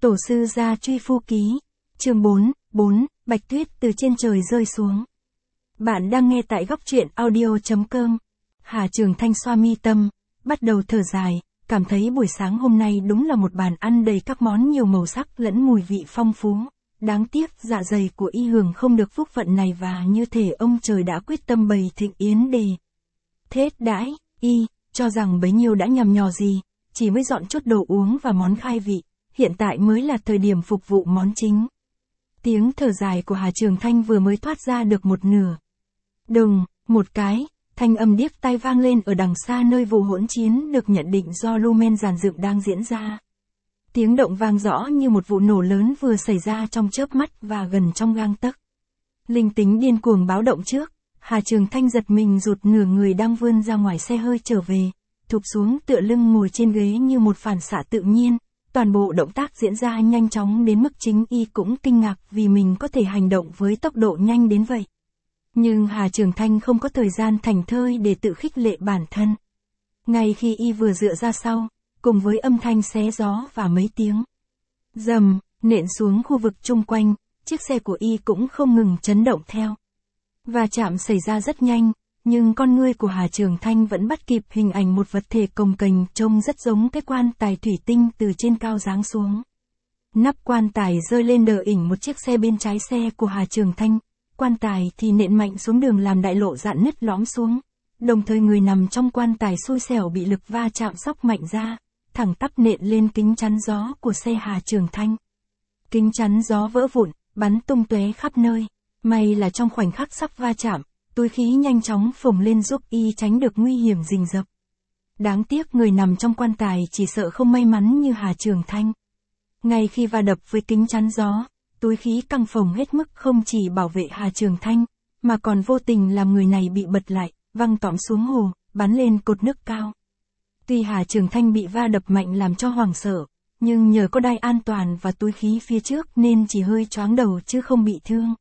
Tổ sư gia truy phu ký. Chương 4, Bạch tuyết từ trên trời rơi xuống. Bạn đang nghe tại góc truyện audio.com. Hà Trường Thanh xoa mi tâm, bắt đầu thở dài, cảm thấy buổi sáng hôm nay đúng là một bàn ăn đầy các món nhiều màu sắc lẫn mùi vị phong phú. Đáng tiếc dạ dày của y hưởng không được phúc phận này và như thể ông trời đã quyết tâm bày thịnh yến để thết đãi, y cho rằng bấy nhiêu đã nhằm nhò gì, chỉ mới dọn chút đồ uống và món khai vị, hiện tại mới là thời điểm phục vụ món chính. Tiếng thở dài của Hà Trường Thanh vừa mới thoát ra được một nửa. Đùng, một cái, thanh âm điếc tai vang lên ở đằng xa nơi vụ hỗn chiến được nhận định do Lumen dàn dựng đang diễn ra. Tiếng động vang rõ như một vụ nổ lớn vừa xảy ra trong chớp mắt và gần trong gang tấc. Linh tính điên cuồng báo động trước, Hà Trường Thanh giật mình rụt nửa người đang vươn ra ngoài xe hơi trở về, thụp xuống tựa lưng ngồi trên ghế như một phản xạ tự nhiên. Toàn bộ động tác diễn ra nhanh chóng đến mức chính y cũng kinh ngạc vì mình có thể hành động với tốc độ nhanh đến vậy. Nhưng Hà Trường Thanh không có thời gian thảnh thơi để tự khích lệ bản thân. Ngay khi y vừa dựa ra sau, cùng với âm thanh xé gió và mấy tiếng rầm, nện xuống khu vực chung quanh, chiếc xe của y cũng không ngừng chấn động theo. Va chạm xảy ra rất nhanh, nhưng con ngươi của Hà Trường Thanh vẫn bắt kịp hình ảnh một vật thể cồng kềnh trông rất giống cái quan tài thủy tinh từ trên cao giáng xuống. Nắp quan tài rơi lên đờ ỉnh một chiếc xe bên trái xe của Hà Trường Thanh, quan tài thì nện mạnh xuống đường làm đại lộ dạn nứt lõm xuống, đồng thời người nằm trong quan tài xui xẻo bị lực va chạm sóc mạnh ra, thẳng tắp nện lên kính chắn gió của xe Hà Trường Thanh. Kính chắn gió vỡ vụn, bắn tung tóe khắp nơi, may là trong khoảnh khắc sắp va chạm, túi khí nhanh chóng phồng lên giúp y tránh được nguy hiểm rình rập. Đáng tiếc người nằm trong quan tài chỉ sợ không may mắn như Hà Trường Thanh. Ngay khi va đập với kính chắn gió, túi khí căng phồng hết mức không chỉ bảo vệ Hà Trường Thanh, mà còn vô tình làm người này bị bật lại, văng tõm xuống hồ, bắn lên cột nước cao. Tuy Hà Trường Thanh bị va đập mạnh làm cho hoảng sợ, nhưng nhờ có đai an toàn và túi khí phía trước nên chỉ hơi choáng đầu chứ không bị thương.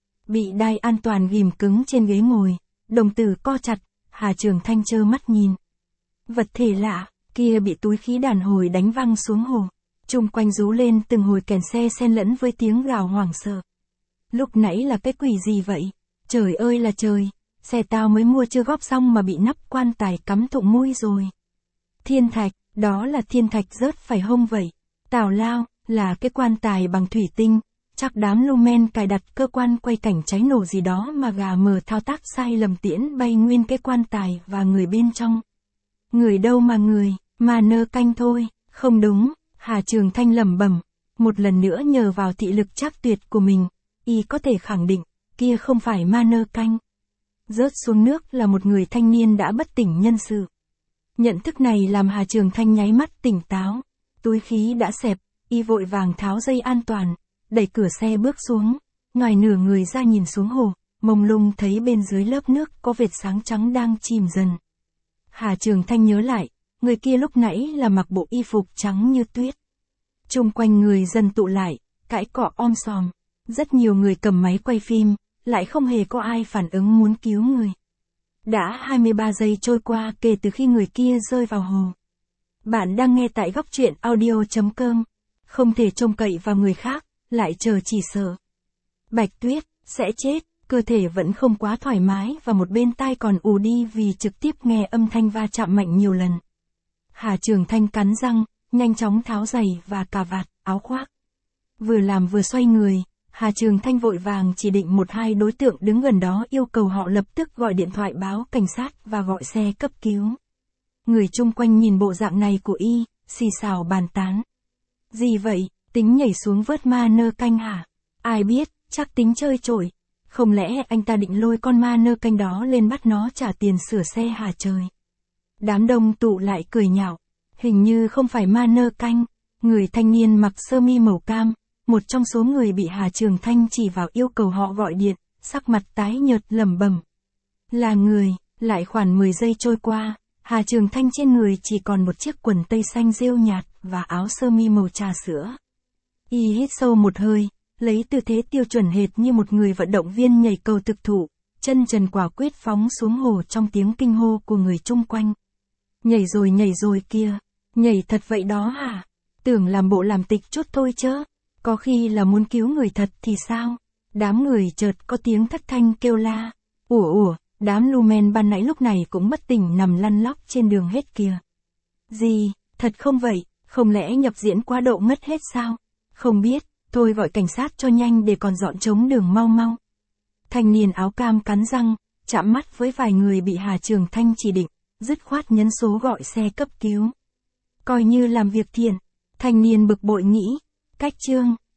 Bị đai an toàn ghìm cứng trên ghế ngồi, đồng tử co chặt, Hà Trường Thanh trơ mắt nhìn. Vật thể lạ kia bị túi khí đàn hồi đánh văng xuống hồ, chung quanh rú lên từng hồi kèn xe xen lẫn với tiếng gào hoảng sợ. Lúc nãy là cái quỷ gì vậy? Trời ơi là trời, xe tao mới mua chưa góp xong mà bị nắp quan tài cắm thụng mũi rồi. Thiên thạch, đó là thiên thạch rớt phải hông vậy? Tào lao, là cái quan tài bằng thủy tinh. Chắc đám Lumen cài đặt cơ quan quay cảnh cháy nổ gì đó mà gà mờ thao tác sai lầm tiễn bay nguyên cái quan tài và người bên trong. Người đâu mà người, mà nơ canh thôi, không đúng, Hà Trường Thanh lẩm bẩm. Một lần nữa nhờ vào thị lực trác tuyệt của mình, y có thể khẳng định, kia không phải ma nơ canh. Rớt xuống nước là một người thanh niên đã bất tỉnh nhân sự. Nhận thức này làm Hà Trường Thanh nháy mắt tỉnh táo, túi khí đã xẹp, y vội vàng tháo dây an toàn. Đẩy cửa xe bước xuống, ngoài nửa người ra nhìn xuống hồ, mông lung thấy bên dưới lớp nước có vệt sáng trắng đang chìm dần. Hà Trường Thanh nhớ lại, người kia lúc nãy là mặc bộ y phục trắng như tuyết. Chung quanh người dần tụ lại, cãi cọ om sòm, rất nhiều người cầm máy quay phim, lại không hề có ai phản ứng muốn cứu người. Đã 23 giây trôi qua kể từ khi người kia rơi vào hồ. Bạn đang nghe tại góc truyện audio.com, không thể trông cậy vào người khác. Lại chờ chỉ sợ Bạch Tuyết sẽ chết, cơ thể vẫn không quá thoải mái và một bên tai còn ù đi vì trực tiếp nghe âm thanh va chạm mạnh nhiều lần. Hà Trường Thanh cắn răng, nhanh chóng tháo giày và cà vạt, áo khoác. Vừa làm vừa xoay người, Hà Trường Thanh vội vàng chỉ định một hai đối tượng đứng gần đó yêu cầu họ lập tức gọi điện thoại báo cảnh sát và gọi xe cấp cứu. Người chung quanh nhìn bộ dạng này của y, xì xào bàn tán. Gì vậy? Tính nhảy xuống vớt ma nơ canh hả? Ai biết, chắc tính chơi trội. Không lẽ anh ta định lôi con ma nơ canh đó lên bắt nó trả tiền sửa xe hả trời? Đám đông tụ lại cười nhạo. Hình như không phải ma nơ canh. Người thanh niên mặc sơ mi màu cam, một trong số người bị Hà Trường Thanh chỉ vào yêu cầu họ gọi điện, sắc mặt tái nhợt lẩm bẩm. Là người, lại khoảng 10 giây trôi qua, Hà Trường Thanh trên người chỉ còn một chiếc quần tây xanh rêu nhạt và áo sơ mi màu trà sữa. Y hít sâu một hơi, lấy tư thế tiêu chuẩn hệt như một người vận động viên nhảy cầu thực thụ, chân trần quả quyết phóng xuống hồ trong tiếng kinh hô của người chung quanh. Nhảy rồi kia, nhảy thật vậy đó hả? Tưởng làm bộ làm tịch chút thôi chớ. Có khi là muốn cứu người thật thì sao? Đám người chợt có tiếng thất thanh kêu la. Ủa, đám Lumen ban nãy lúc này cũng bất tỉnh nằm lăn lóc trên đường hết kìa. Gì, thật không vậy, không lẽ nhập diễn quá độ ngất hết sao? Không biết, thôi gọi cảnh sát cho nhanh để còn dọn trống đường mau mau. Thanh niên áo cam cắn răng, chạm mắt với vài người bị Hà Trường Thanh chỉ định, dứt khoát nhấn số gọi xe cấp cứu. Coi như làm việc thiện, thanh niên bực bội nghĩ, cách chương.